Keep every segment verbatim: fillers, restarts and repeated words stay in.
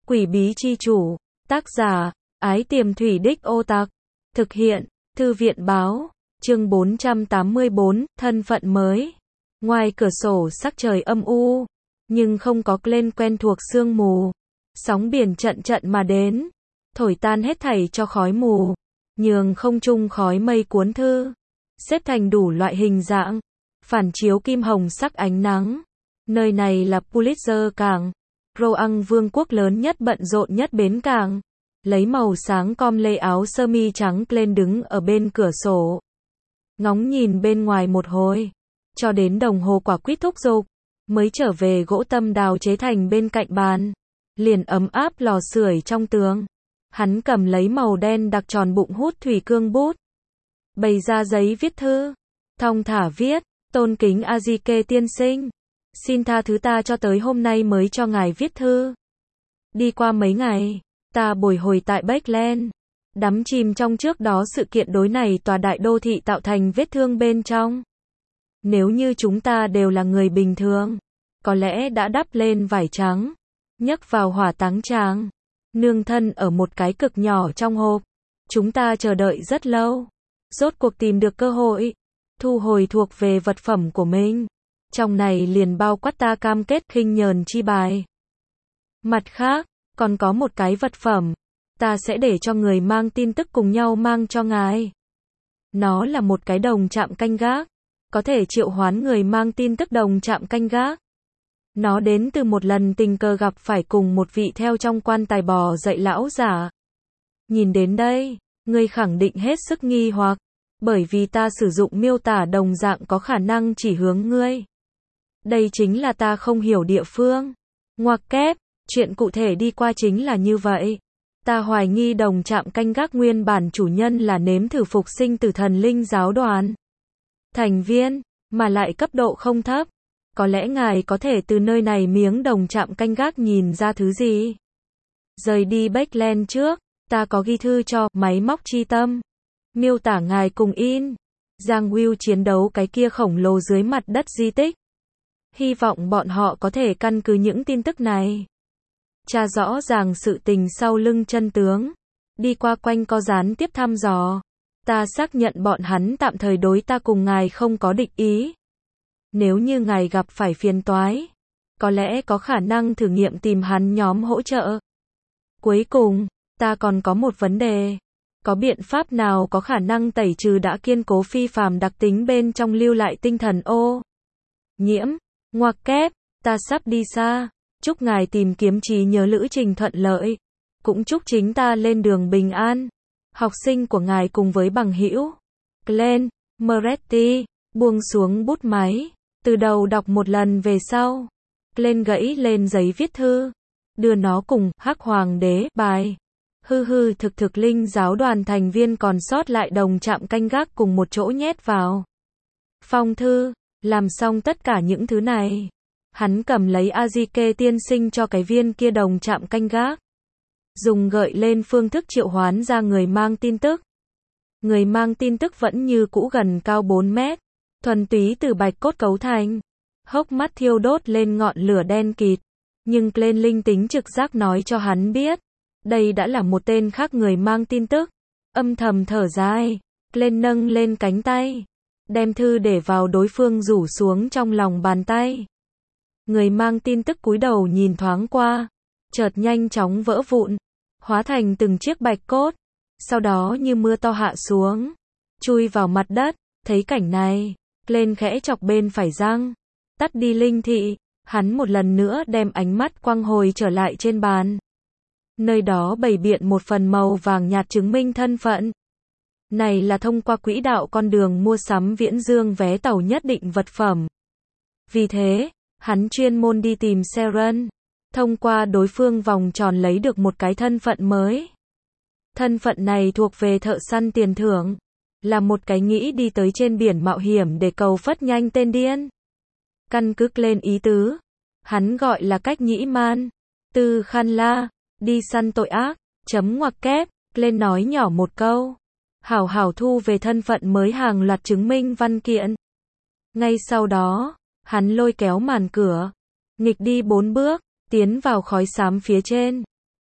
Quỷ bí chi chủ, tác giả, Ái Tiềm Thủy Đích Ô Tặc, thực hiện, Thư viện báo, chương bốn trăm tám mươi bốn, thân phận mới. Ngoài cửa sổ sắc trời âm u, nhưng không có lên quen thuộc sương mù. Sóng biển trận trận mà đến, thổi tan hết thảy cho khói mù, nhường không trung khói mây cuốn thư, xếp thành đủ loại hình dạng, phản chiếu kim hồng sắc ánh nắng. Nơi này là Pulitzer cảng, Roang vương quốc lớn nhất bận rộn nhất bến cảng. Lấy màu sáng com lê áo sơ mi trắng lên đứng ở bên cửa sổ. Ngóng nhìn bên ngoài một hồi, cho đến đồng hồ quả quýt thúc giục, mới trở về gỗ tâm đào chế thành bên cạnh bàn. Liền ấm áp lò sưởi trong tường. Hắn cầm lấy màu đen đặc tròn bụng hút thủy cương bút. Bày ra giấy viết thư. Thong thả viết, tôn kính Azike tiên sinh. Xin tha thứ ta cho tới hôm nay mới cho ngài viết thư. Đi qua mấy ngày, ta bồi hồi tại Bakeland, đắm chìm trong trước đó sự kiện đối này tòa đại đô thị tạo thành vết thương bên trong. Nếu như chúng ta đều là người bình thường, có lẽ đã đắp lên vải trắng, nhấc vào hỏa táng tràng, nương thân ở một cái cực nhỏ trong hộp. Chúng ta chờ đợi rất lâu, rốt cuộc tìm được cơ hội, thu hồi thuộc về vật phẩm của mình. Trong này liền bao quát ta cam kết khinh nhờn chi bài. Mặt khác, còn có một cái vật phẩm, ta sẽ để cho người mang tin tức cùng nhau mang cho ngài. Nó là một cái đồng chạm canh gác, có thể triệu hoán người mang tin tức đồng chạm canh gác. Nó đến từ một lần tình cờ gặp phải cùng một vị theo trong quan tài bò dậy lão giả. Nhìn đến đây, ngươi khẳng định hết sức nghi hoặc, bởi vì ta sử dụng miêu tả đồng dạng có khả năng chỉ hướng ngươi. Đây chính là ta không hiểu địa phương. Ngoặc kép, chuyện cụ thể đi qua chính là như vậy. Ta hoài nghi đồng chạm canh gác nguyên bản chủ nhân là nếm thử phục sinh từ thần linh giáo đoàn. Thành viên, mà lại cấp độ không thấp. Có lẽ ngài có thể từ nơi này miếng đồng chạm canh gác nhìn ra thứ gì. Rời đi Bakeland trước, ta có ghi thư cho máy móc chi tâm. Miêu tả ngài cùng in Giang Will chiến đấu cái kia khổng lồ dưới mặt đất di tích. Hy vọng bọn họ có thể căn cứ những tin tức này, tra rõ ràng sự tình sau lưng chân tướng. Đi qua quanh co gián tiếp thăm dò. Ta xác nhận bọn hắn tạm thời đối ta cùng ngài không có địch ý. Nếu như ngài gặp phải phiền toái, có lẽ có khả năng thử nghiệm tìm hắn nhóm hỗ trợ. Cuối cùng, ta còn có một vấn đề. Có biện pháp nào có khả năng tẩy trừ đã kiên cố phi phàm đặc tính bên trong lưu lại tinh thần ô nhiễm? Ngoặc kép, ta sắp đi xa. Chúc ngài tìm kiếm trí nhớ lữ trình thuận lợi. Cũng chúc chính ta lên đường bình an. Học sinh của ngài cùng với bằng hữu Glenn Moretti. Buông xuống bút máy, từ đầu đọc một lần về sau. Glenn gãy lên giấy viết thư, đưa nó cùng Hắc Hoàng đế bài. Hư hư thực thực linh giáo đoàn thành viên còn sót lại đồng chạm canh gác cùng một chỗ nhét vào phong thư. Làm xong tất cả những thứ này, hắn cầm lấy Azike tiên sinh cho cái viên kia đồng chạm canh gác. Dùng gợi lên phương thức triệu hoán ra người mang tin tức. Người mang tin tức vẫn như cũ gần cao bốn mét, thuần túy từ bạch cốt cấu thành. Hốc mắt thiêu đốt lên ngọn lửa đen kịt. Nhưng lên linh tính trực giác nói cho hắn biết, đây đã là một tên khác người mang tin tức. Âm thầm thở dài, lên nâng lên cánh tay, đem thư để vào đối phương rủ xuống trong lòng bàn tay. Người mang tin tức cúi đầu nhìn thoáng qua, chợt nhanh chóng vỡ vụn, hóa thành từng chiếc bạch cốt, sau đó như mưa to hạ xuống, chui vào mặt đất. Thấy cảnh này, lên khẽ chọc bên phải răng, tắt đi linh thị, hắn một lần nữa đem ánh mắt quăng hồi trở lại trên bàn. Nơi đó bày biện một phần màu vàng nhạt chứng minh thân phận. Này là thông qua quỹ đạo con đường mua sắm viễn dương vé tàu nhất định vật phẩm. Vì thế, hắn chuyên môn đi tìm Seren, thông qua đối phương vòng tròn lấy được một cái thân phận mới. Thân phận này thuộc về thợ săn tiền thưởng, là một cái nghĩ đi tới trên biển mạo hiểm để cầu phất nhanh tên điên. Căn cứ lên ý tứ, hắn gọi là cách nhĩ man, tư khăn la, đi săn tội ác, chấm ngoặc kép, lên nói nhỏ một câu. Hảo hảo thu về thân phận mới hàng loạt chứng minh văn kiện. Ngay sau đó, hắn lôi kéo màn cửa, nghịch đi bốn bước, tiến vào khói xám phía trên.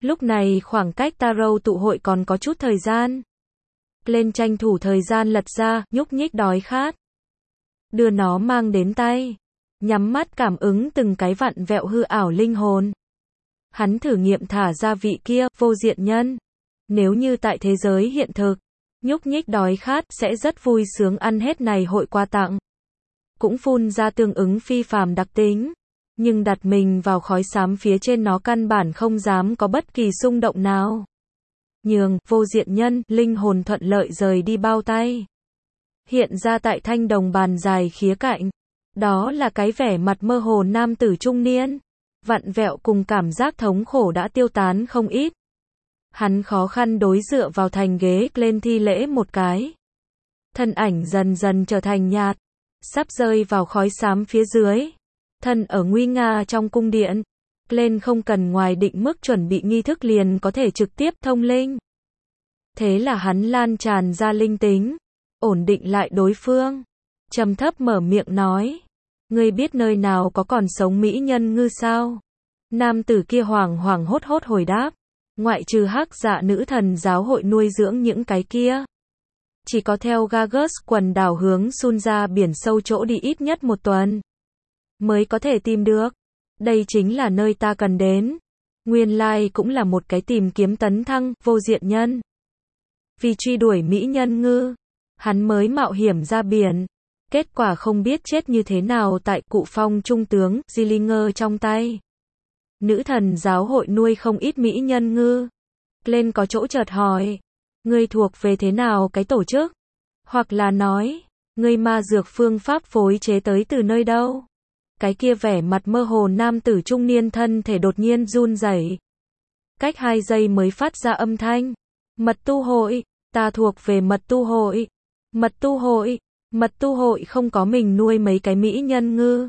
Lúc này khoảng cách Tarot tụ hội còn có chút thời gian. Lên tranh thủ thời gian lật ra, nhúc nhích đói khát. Đưa nó mang đến tay. Nhắm mắt cảm ứng từng cái vặn vẹo hư ảo linh hồn. Hắn thử nghiệm thả ra vị kia, vô diện nhân. Nếu như tại thế giới hiện thực, nhúc nhích đói khát sẽ rất vui sướng ăn hết này hội quà tặng. Cũng phun ra tương ứng phi phàm đặc tính. Nhưng đặt mình vào khói xám phía trên nó căn bản không dám có bất kỳ xung động nào. Nhường, vô diện nhân, linh hồn thuận lợi rời đi bao tay. Hiện ra tại thanh đồng bàn dài khía cạnh. Đó là cái vẻ mặt mơ hồ nam tử trung niên. Vặn vẹo cùng cảm giác thống khổ đã tiêu tán không ít. Hắn khó khăn đối dựa vào thành ghế lên thi lễ một cái. Thân ảnh dần dần trở thành nhạt. Sắp rơi vào khói xám phía dưới. Thân ở nguy nga trong cung điện. Lên không cần ngoài định mức chuẩn bị nghi thức liền có thể trực tiếp thông linh. Thế là hắn lan tràn ra linh tính. Ổn định lại đối phương. Trầm thấp mở miệng nói. Ngươi biết nơi nào có còn sống mỹ nhân ngư sao? Nam tử kia hoảng hoảng hốt hốt hồi đáp. Ngoại trừ hắc dạ nữ thần giáo hội nuôi dưỡng những cái kia. Chỉ có theo Gagus quần đảo hướng Sun ra biển sâu chỗ đi ít nhất một tuần. Mới có thể tìm được. Đây chính là nơi ta cần đến. Nguyên lai cũng là một cái tìm kiếm tấn thăng, vô diện nhân. Vì truy đuổi mỹ nhân ngư. Hắn mới mạo hiểm ra biển. Kết quả không biết chết như thế nào tại cụ phong trung tướng, Zillinger trong tay. Nữ thần giáo hội nuôi không ít mỹ nhân ngư. Lên có chỗ chợt hỏi. Ngươi thuộc về thế nào cái tổ chức? Hoặc là nói, ngươi ma dược phương pháp phối chế tới từ nơi đâu? Cái kia vẻ mặt mơ hồ nam tử trung niên thân thể đột nhiên run rẩy. Cách hai giây mới phát ra âm thanh. Mật tu hội, ta thuộc về mật tu hội. Mật tu hội, mật tu hội không có mình nuôi mấy cái mỹ nhân ngư.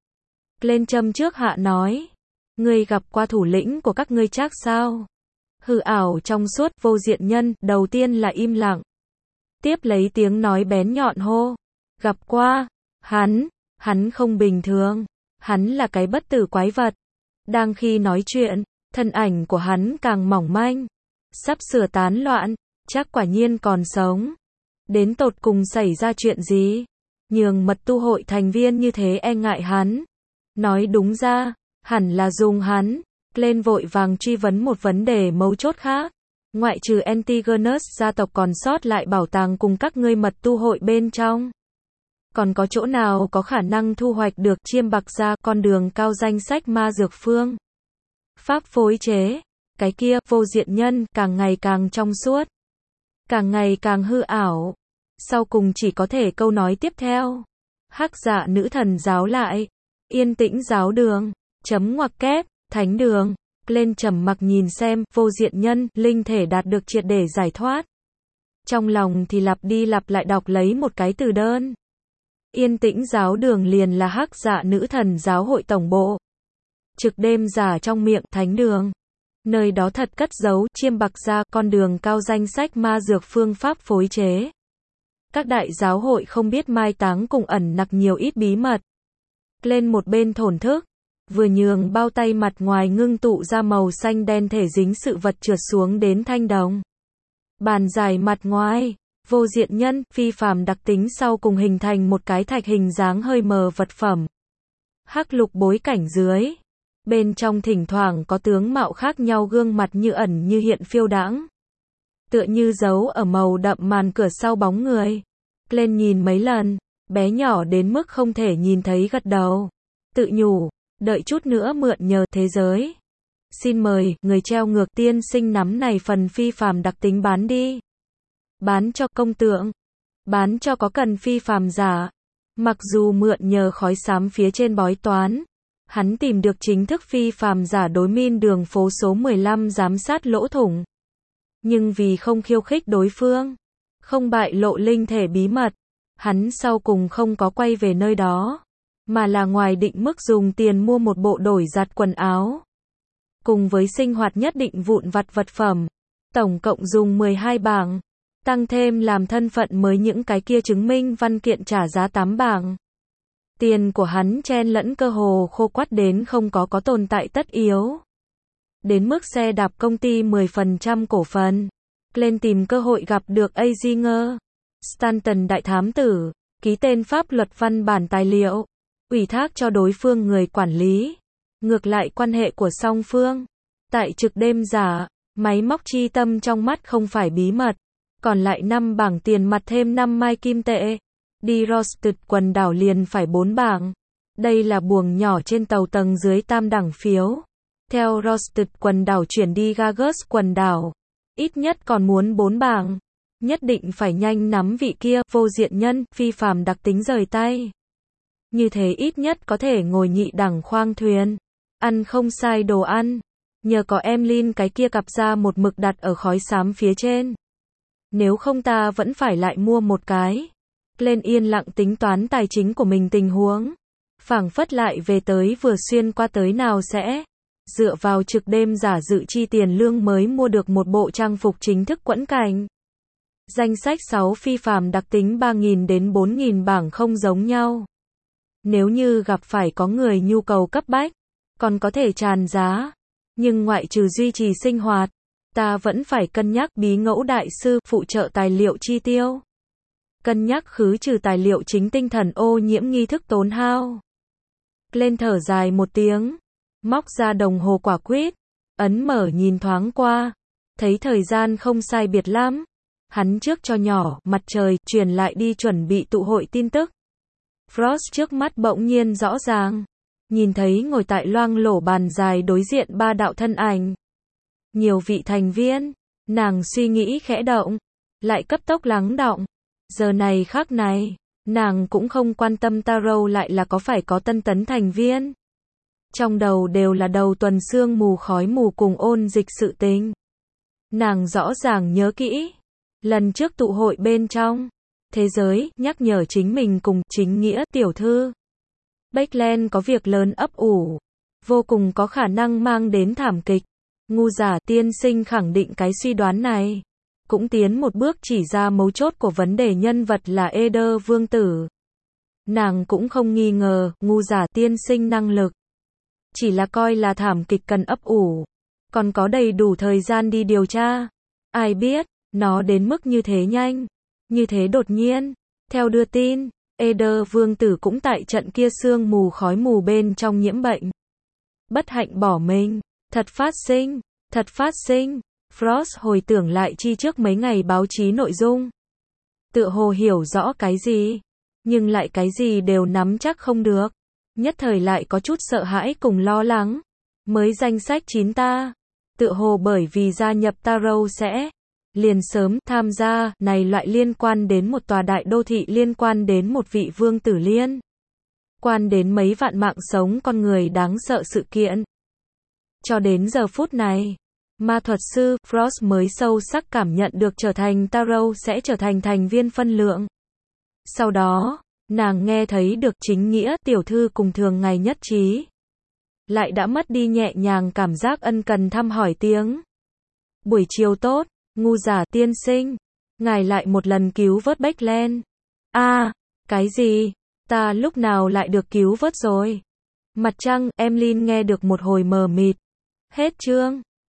Lên châm trước hạ nói. Ngươi gặp qua thủ lĩnh của các ngươi chắc sao? Hư ảo trong suốt vô diện nhân, đầu tiên là im lặng. Tiếp lấy tiếng nói bén nhọn hô. Gặp qua, hắn, hắn không bình thường. Hắn là cái bất tử quái vật. Đang khi nói chuyện, thân ảnh của hắn càng mỏng manh. Sắp sửa tán loạn, chắc quả nhiên còn sống. Đến tột cùng xảy ra chuyện gì? Nhường mật tu hội thành viên như thế e ngại hắn. Nói đúng ra, hẳn là dùng hắn. Lên vội vàng truy vấn một vấn đề mấu chốt khác. Ngoại trừ Antigonus gia tộc còn sót lại bảo tàng cùng các ngươi mật tu hội bên trong. Còn có chỗ nào có khả năng thu hoạch được chiêm bạc ra con đường cao danh sách ma dược phương? Pháp phối chế. Cái kia, vô diện nhân, càng ngày càng trong suốt. Càng ngày càng hư ảo. Sau cùng chỉ có thể câu nói tiếp theo. Hắc dạ nữ thần giáo lại. Yên tĩnh giáo đường. Chấm ngoặc kép. Thánh đường. Lên trầm mặc nhìn xem, vô diện nhân, linh thể đạt được triệt để giải thoát. Trong lòng thì lặp đi lặp lại đọc lấy một cái từ đơn. Yên tĩnh giáo đường liền là hắc dạ nữ thần giáo hội tổng bộ. Trực đêm giả trong miệng, thánh đường. Nơi đó thật cất giấu, chiêm bạc ra, con đường cao danh sách ma dược phương pháp phối chế. Các đại giáo hội không biết mai táng cùng ẩn nặc nhiều ít bí mật. Lên một bên thổn thức. Vừa nhường bao tay mặt ngoài ngưng tụ ra màu xanh đen thể dính sự vật trượt xuống đến thanh đồng. Bàn dài mặt ngoài, vô diện nhân, phi phàm đặc tính sau cùng hình thành một cái thạch hình dáng hơi mờ vật phẩm. Hắc lục bối cảnh dưới. Bên trong thỉnh thoảng có tướng mạo khác nhau gương mặt như ẩn như hiện phiêu đãng. Tựa như giấu ở màu đậm màn cửa sau bóng người. Lên nhìn mấy lần, bé nhỏ đến mức không thể nhìn thấy gật đầu. Tự nhủ. Đợi chút nữa mượn nhờ thế giới. Xin mời, người treo ngược tiên sinh nắm này phần phi phàm đặc tính bán đi. Bán cho công tượng. Bán cho có cần phi phàm giả. Mặc dù mượn nhờ khói xám phía trên bói toán. Hắn tìm được chính thức phi phàm giả đối min đường phố số mười lăm giám sát lỗ thủng. Nhưng vì không khiêu khích đối phương. Không bại lộ linh thể bí mật. Hắn sau cùng không có quay về nơi đó. Mà là ngoài định mức dùng tiền mua một bộ đổi giặt quần áo. Cùng với sinh hoạt nhất định vụn vặt vật phẩm. Tổng cộng dùng mười hai bảng. Tăng thêm làm thân phận mới những cái kia chứng minh văn kiện trả giá tám bảng. Tiền của hắn chen lẫn cơ hồ khô quắt đến không có có tồn tại tất yếu. đến mức xe đạp công ty mười phần trăm cổ phần. Glenn tìm cơ hội gặp được Azinger Stanton đại thám tử, ký tên pháp luật văn bản tài liệu, ủy thác cho đối phương người quản lý. Ngược lại quan hệ của song phương, tại trực đêm giả, máy móc chi tâm trong mắt không phải bí mật, còn lại năm bảng tiền mặt thêm năm mai kim tệ. Đi Roasted quần đảo liền phải bốn bảng. Đây là buồng nhỏ trên tàu tầng dưới tam đẳng phiếu. Theo Roasted quần đảo chuyển đi Gagus quần đảo, ít nhất còn muốn bốn bảng. Nhất định phải nhanh nắm vị kia, vô diện nhân, phi phàm đặc tính rời tay. Như thế ít nhất có thể ngồi nhị đẳng khoang thuyền. Ăn không sai đồ ăn. Nhờ có Emlyn cái kia cặp ra một mực đặt ở khói xám phía trên. Nếu không ta vẫn phải lại mua một cái. Glenn yên lặng tính toán tài chính của mình tình huống. Phảng phất lại về tới vừa xuyên qua tới nào sẽ. Dựa vào trực đêm giả dự chi tiền lương mới mua được một bộ trang phục chính thức quẫn cảnh. Danh sách sáu phi phàm đặc tính ba nghìn đến bốn nghìn bảng không giống nhau. Nếu như gặp phải có người nhu cầu cấp bách, còn có thể tràn giá. Nhưng ngoại trừ duy trì sinh hoạt, ta vẫn phải cân nhắc bí ngẫu đại sư phụ trợ tài liệu chi tiêu. Cân nhắc khứ trừ tài liệu chính tinh thần ô nhiễm nghi thức tốn hao. Lên thở dài một tiếng, móc ra đồng hồ quả quýt, ấn mở nhìn thoáng qua, thấy thời gian không sai biệt lắm. Hắn trước cho nhỏ, mặt trời, truyền lại đi chuẩn bị tụ hội tin tức. Frost trước mắt bỗng nhiên rõ ràng. Nhìn thấy ngồi tại loang lổ bàn dài đối diện ba đạo thân ảnh. Nhiều vị thành viên, nàng suy nghĩ khẽ động, lại cấp tốc lắng đọng. Giờ này khắc này, nàng cũng không quan tâm Taro lại là có phải có tân tấn thành viên. Trong đầu đều là đầu tuần sương mù khói mù cùng ôn dịch sự tình. Nàng rõ ràng nhớ kỹ. Lần trước tụ hội bên trong thế giới, nhắc nhở chính mình cùng chính nghĩa tiểu thư. Baekland có việc lớn ấp ủ, vô cùng có khả năng mang đến thảm kịch. Ngu giả tiên sinh khẳng định cái suy đoán này, cũng tiến một bước chỉ ra mấu chốt của vấn đề nhân vật là Eder vương tử. Nàng cũng không nghi ngờ ngu giả tiên sinh năng lực, chỉ là coi là thảm kịch cần ấp ủ, còn có đầy đủ thời gian đi điều tra. Ai biết, nó đến mức như thế nhanh, như thế đột nhiên. Theo đưa tin, Eder vương tử cũng tại trận kia sương mù khói mù bên trong nhiễm bệnh. Bất hạnh bỏ mình. Thật phát sinh, thật phát sinh. Frost hồi tưởng lại chi trước mấy ngày báo chí nội dung. Tựa hồ hiểu rõ cái gì, nhưng lại cái gì đều nắm chắc không được. Nhất thời lại có chút sợ hãi cùng lo lắng. Mới danh sách chín ta. Tựa hồ bởi vì gia nhập Taro sẽ liền sớm tham gia này loại liên quan đến một tòa đại đô thị, liên quan đến một vị vương tử, liên quan đến mấy vạn mạng sống con người đáng sợ sự kiện. Cho đến giờ phút này, ma thuật sư Frost mới sâu sắc cảm nhận được trở thành Taro sẽ trở thành thành viên phân lượng. Sau đó, nàng nghe thấy được chính nghĩa tiểu thư cùng thường ngày nhất trí. Lại đã mất đi nhẹ nhàng cảm giác ân cần thăm hỏi tiếng. Buổi chiều tốt, ngu giả tiên sinh. Ngài lại một lần cứu vớt Baekland. A, à, cái gì? Ta lúc nào lại được cứu vớt rồi? Mặt trăng, Emlyn nghe được một hồi mờ mịt. Hết chương.